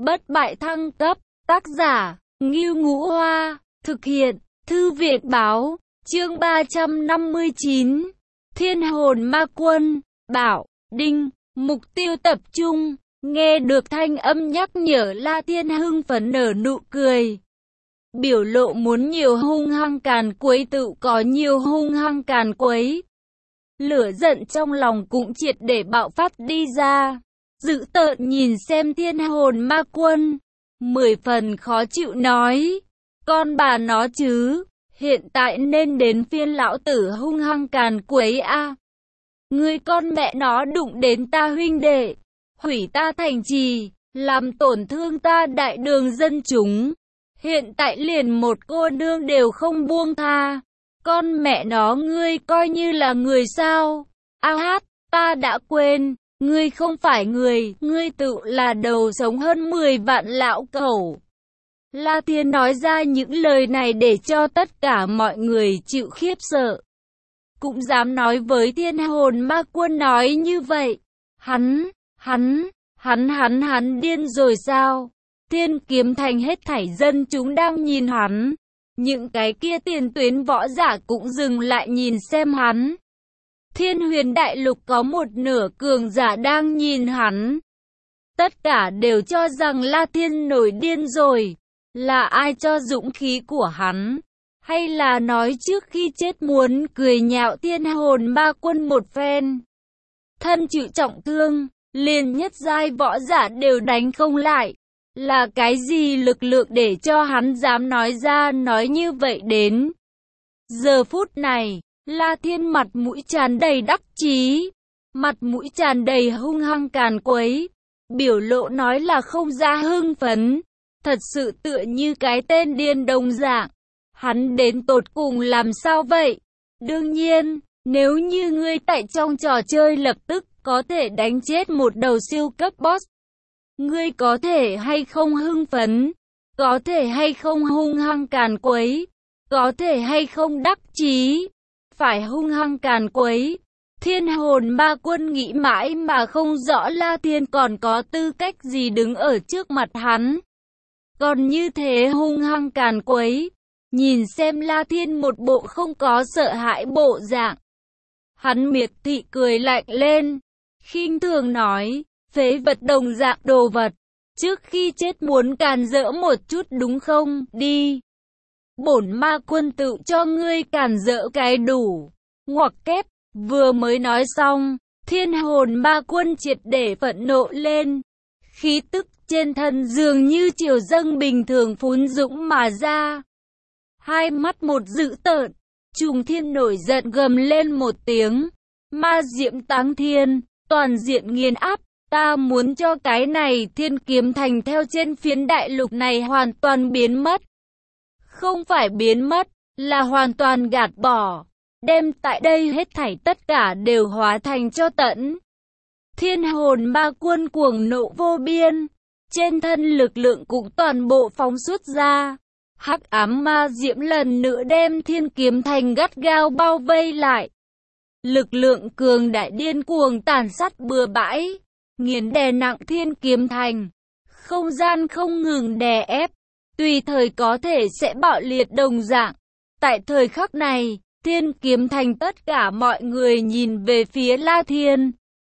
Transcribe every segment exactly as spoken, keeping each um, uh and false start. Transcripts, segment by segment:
Bất bại thăng cấp, tác giả, Ngưu Ngũ Hoa, thực hiện, Thư viện báo, chương ba trăm năm mươi chín, Thiên hồn ma quân, bảo, đinh, mục tiêu tập trung, nghe được thanh âm nhắc nhở La Thiên hưng phấn nở nụ cười. Biểu lộ muốn nhiều hung hăng càn quấy tự có nhiều hung hăng càn quấy. Lửa giận trong lòng cũng triệt để bạo phát đi ra. Dữ tợn nhìn xem thiên hồn ma quân, mười phần khó chịu nói, con bà nó chứ, hiện tại nên đến phiên lão tử hung hăng càn quấy a. À. Ngươi con mẹ nó đụng đến ta huynh đệ, hủy ta thành trì, làm tổn thương ta đại đường dân chúng, hiện tại liền một cô nương đều không buông tha, con mẹ nó ngươi coi như là người sao? A hát, ta đã quên. Ngươi không phải người, ngươi tự là đầu sống hơn mười vạn lão cẩu. La Thiên nói ra những lời này để cho tất cả mọi người chịu khiếp sợ. Cũng dám nói với thiên hồn ma quân nói như vậy. Hắn, hắn, hắn hắn hắn điên rồi sao? Thiên kiếm thành hết thảy dân chúng đang nhìn hắn. Những cái kia tiền tuyến võ giả cũng dừng lại nhìn xem hắn. Thiên huyền đại lục có một nửa cường giả đang nhìn hắn. Tất cả đều cho rằng La Thiên nổi điên rồi. Là ai cho dũng khí của hắn? Hay là nói trước khi chết muốn cười nhạo thiên hồn ma quân một phen? Thân chịu trọng thương, liền nhất giai võ giả đều đánh không lại. Là cái gì lực lượng để cho hắn dám nói ra nói như vậy đến? Giờ phút này, La Thiên mặt mũi tràn đầy đắc chí, mặt mũi tràn đầy hung hăng càn quấy, biểu lộ nói là không ra hưng phấn, thật sự tựa như cái tên điên đồng dạng. Hắn đến tột cùng làm sao vậy? Đương nhiên, nếu như ngươi tại trong trò chơi lập tức có thể đánh chết một đầu siêu cấp boss, ngươi có thể hay không hưng phấn, có thể hay không hung hăng càn quấy, có thể hay không đắc chí. Phải hung hăng càn quấy. Thiên hồn ma quân nghĩ mãi mà không rõ La Thiên còn có tư cách gì đứng ở trước mặt hắn. Còn như thế hung hăng càn quấy. Nhìn xem La Thiên một bộ không có sợ hãi bộ dạng. Hắn miệt thị cười lạnh lên. Khinh thường nói, phế vật đồng dạng đồ vật. Trước khi chết muốn càn rỡ một chút đúng không? Đi. Bổn ma quân tự cho ngươi càn rỡ cái đủ. Ngoặc kép, vừa mới nói xong, thiên hồn ma quân triệt để phẫn nộ lên. Khí tức trên thân dường như triều dâng bình thường phún dũng mà ra. Hai mắt một dữ tợn, trùng thiên nổi giận gầm lên một tiếng. Ma diễm táng thiên, toàn diện nghiền áp. Ta muốn cho cái này thiên kiếm thành theo trên phiến đại lục này hoàn toàn biến mất. Không phải biến mất, là hoàn toàn gạt bỏ. Đem tại đây hết thảy tất cả đều hóa thành cho tận. Thiên hồn ma quân cuồng nộ vô biên. Trên thân lực lượng cũng toàn bộ phóng xuất ra. Hắc ám ma diễm lần nữa đem thiên kiếm thành gắt gao bao vây lại. Lực lượng cường đại điên cuồng tàn sát bừa bãi. Nghiền đè nặng thiên kiếm thành. Không gian không ngừng đè ép. Tùy thời có thể sẽ bạo liệt đồng dạng. Tại thời khắc này, thiên kiếm thành tất cả mọi người nhìn về phía La Thiên.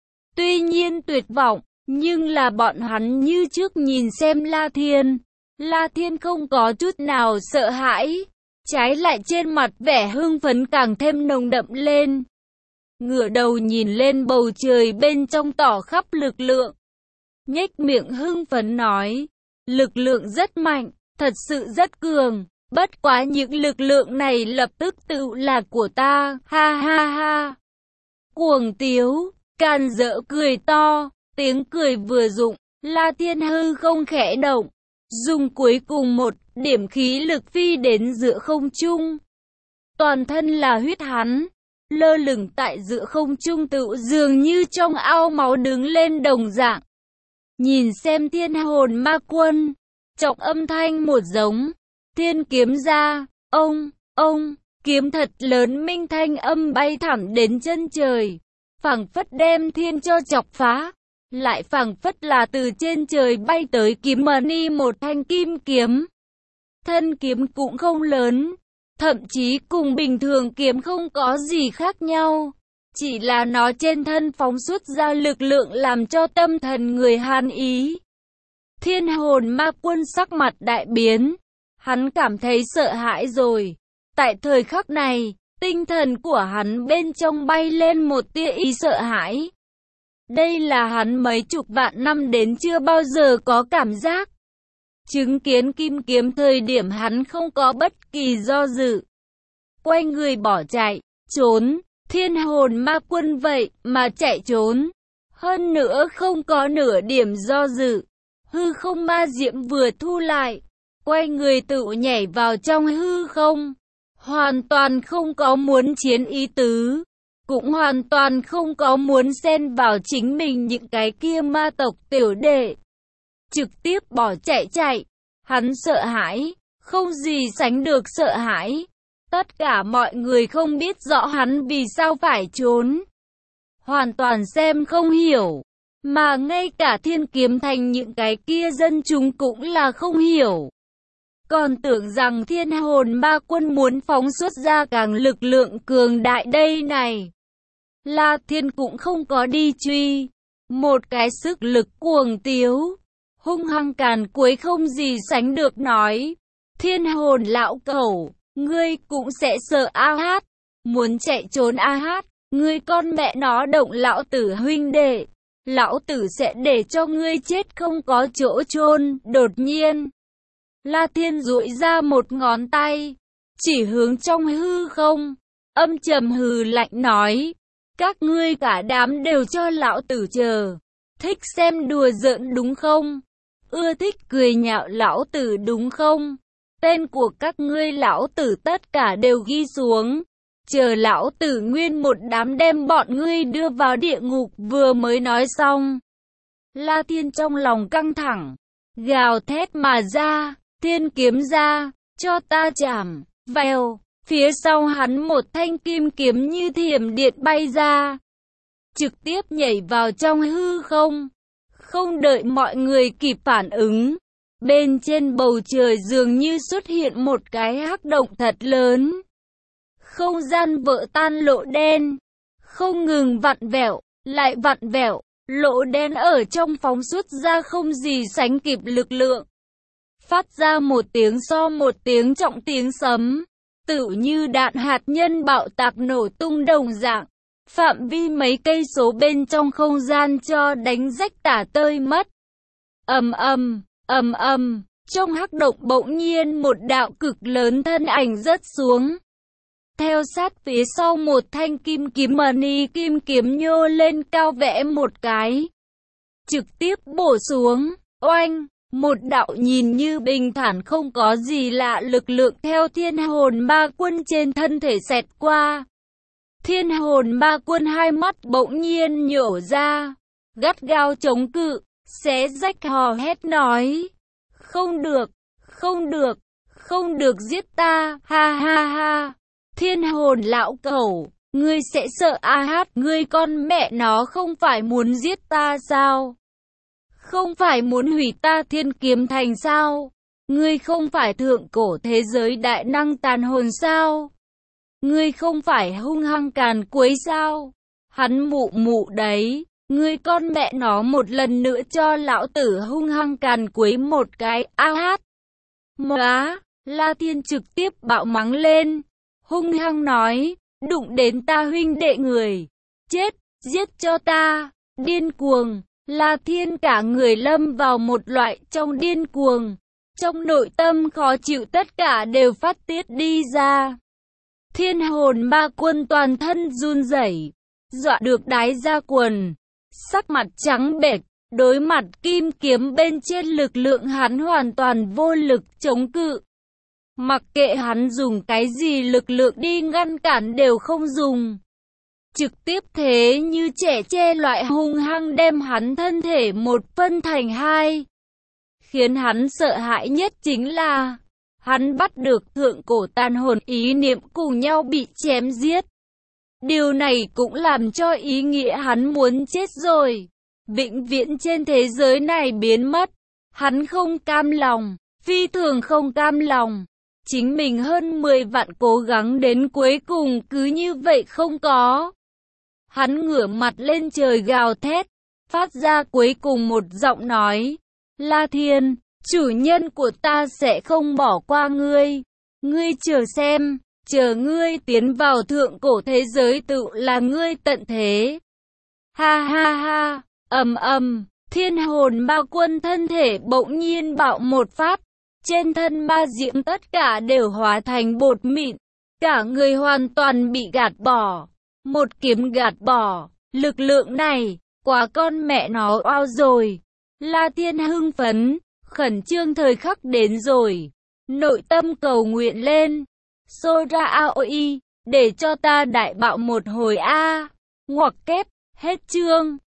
Tuy nhiên tuyệt vọng, nhưng là bọn hắn như trước nhìn xem La Thiên. La Thiên không có chút nào sợ hãi. Trái lại trên mặt vẻ hưng phấn càng thêm nồng đậm lên. Ngửa đầu nhìn lên bầu trời bên trong tỏ khắp lực lượng. Nhếch miệng hưng phấn nói, lực lượng rất mạnh. Thật sự rất cường, bất quá những lực lượng này lập tức tự là của ta, ha ha ha. Cuồng tiếu, càn rỡ cười to, tiếng cười vừa dụng, La Thiên hư không khẽ động, dùng cuối cùng một điểm khí lực phi đến giữa không trung. Toàn thân là huyết hắn, lơ lửng tại giữa không trung tự dường như trong ao máu đứng lên đồng dạng. Nhìn xem thiên hồn ma quân. Trọng âm thanh một giống, thiên kiếm ra, ông, ông, kiếm thật lớn minh thanh âm bay thẳng đến chân trời, phảng phất đem thiên cho chọc phá. lại phảng phất là từ trên trời bay tới kiếm mani một thanh kim kiếm. Thân kiếm cũng không lớn, thậm chí cùng bình thường kiếm không có gì khác nhau. Chỉ là nó trên thân phóng xuất ra lực lượng làm cho tâm thần người han ý. Thiên hồn ma quân sắc mặt đại biến. Hắn cảm thấy sợ hãi rồi. Tại thời khắc này, tinh thần của hắn bên trong bay lên một tia ý sợ hãi. Đây là hắn mấy chục vạn năm đến chưa bao giờ có cảm giác. Chứng kiến kim kiếm thời điểm hắn không có bất kỳ do dự. Quay người bỏ chạy, trốn. Thiên hồn ma quân vậy mà chạy trốn. Hơn nữa không có nửa điểm do dự. Hư không ma diễm vừa thu lại. Quay người tự nhảy vào trong hư không. Hoàn toàn không có muốn chiến ý tứ. Cũng hoàn toàn không có muốn xen vào chính mình những cái kia ma tộc tiểu đệ. Trực tiếp bỏ chạy chạy. Hắn sợ hãi. Không gì sánh được sợ hãi. Tất cả mọi người không biết rõ hắn vì sao phải trốn. Hoàn toàn xem không hiểu. Mà ngay cả Thiên Kiếm Thành những cái kia dân chúng cũng là không hiểu. Còn tưởng rằng thiên hồn ma quân muốn phóng xuất ra càng lực lượng cường đại đây này. La Thiên cũng không có đi truy. Một cái sức lực cuồng tiếu. Hung hăng càn quấy không gì sánh được nói. Thiên hồn lão cẩu. Ngươi cũng sẽ sợ a hát. Muốn chạy trốn a hát. Ngươi con mẹ nó động lão tử huynh đệ. Lão tử sẽ để cho ngươi chết không có chỗ chôn. Đột nhiên, La Thiên duỗi ra một ngón tay. Chỉ hướng trong hư không. Âm trầm hừ lạnh nói. Các ngươi cả đám đều cho lão tử chờ. Thích xem đùa giỡn đúng không? Ưa thích cười nhạo lão tử đúng không? Tên của các ngươi lão tử tất cả đều ghi xuống. Chờ lão tử nguyên một đám đem bọn ngươi đưa vào địa ngục. Vừa mới nói xong, La Thiên trong lòng căng thẳng, gào thét mà ra, thiên kiếm ra, cho ta chảm. Vèo, phía sau hắn một thanh kim kiếm như thiểm điện bay ra, trực tiếp nhảy vào trong hư không. Không đợi mọi người kịp phản ứng, bên trên bầu trời dường như xuất hiện một cái hắc động thật lớn. Không gian vỡ tan lỗ đen, không ngừng vặn vẹo, lại vặn vẹo, lỗ đen ở trong phóng xuất ra không gì sánh kịp lực lượng. Phát ra một tiếng so một tiếng trọng tiếng sấm, tựu như đạn hạt nhân bạo tạc nổ tung đồng dạng, phạm vi mấy cây số bên trong không gian cho đánh rách tả tơi mất. Ầm ầm, ầm ầm, trong hắc động bỗng nhiên một đạo cực lớn thân ảnh rớt xuống. Theo sát phía sau một thanh kim kiếm mani kim kiếm nhô lên cao vẽ một cái. Trực tiếp bổ xuống, oanh, một đạo nhìn như bình thản không có gì lạ lực lượng theo thiên hồn ma quân trên thân thể xẹt qua. Thiên hồn ma quân hai mắt bỗng nhiên nhổ ra, gắt gao chống cự, xé rách hò hét nói. Không được, không được, không được giết ta, ha ha ha. Thiên hồn lão cẩu, ngươi sẽ sợ a hát, ngươi con mẹ nó không phải muốn giết ta sao? Không phải muốn hủy ta Thiên Kiếm Thành sao? Ngươi không phải thượng cổ thế giới đại năng tàn hồn sao? Ngươi không phải hung hăng càn quấy sao? Hắn mụ mụ đấy, ngươi con mẹ nó một lần nữa cho lão tử hung hăng càn quấy một cái, a hát. Móa, La Thiên trực tiếp bạo mắng lên. Hung hăng nói, đụng đến ta huynh đệ người, chết, giết cho ta, điên cuồng. La Thiên cả người lâm vào một loại trong điên cuồng, trong nội tâm khó chịu tất cả đều phát tiết đi ra. Thiên hồn ma quân toàn thân run rẩy, dọa được đái ra quần, sắc mặt trắng bệch, đối mặt kim kiếm bên trên lực lượng hắn hoàn toàn vô lực chống cự. Mặc kệ hắn dùng cái gì lực lượng đi ngăn cản đều không dùng. Trực tiếp thế như trẻ tre loại hung hăng đem hắn thân thể một phân thành hai. Khiến hắn sợ hãi nhất chính là hắn bắt được thượng cổ tàn hồn ý niệm cùng nhau bị chém giết. Điều này cũng làm cho ý nghĩa hắn muốn chết rồi. vĩnh viễn trên thế giới này biến mất. Hắn không cam lòng, phi thường không cam lòng. Chính mình hơn mười vạn cố gắng đến cuối cùng cứ như vậy không có. Hắn ngửa mặt lên trời gào thét, phát ra cuối cùng một giọng nói. La Thiên, chủ nhân của ta sẽ không bỏ qua ngươi. Ngươi chờ xem, chờ ngươi tiến vào thượng cổ thế giới tự là ngươi tận thế. Ha ha ha, ầm ầm, thiên hồn ma quân thân thể bỗng nhiên bạo một phát. Trên thân ma diễm tất cả đều hóa thành bột mịn. Cả người hoàn toàn bị gạt bỏ. Một kiếm gạt bỏ. Lực lượng này, quá con mẹ nó oao rồi. La Thiên hưng phấn, khẩn trương thời khắc đến rồi. Nội tâm cầu nguyện lên. Sora aoi, để cho ta đại bạo một hồi a. Ngoặc kép, hết chương.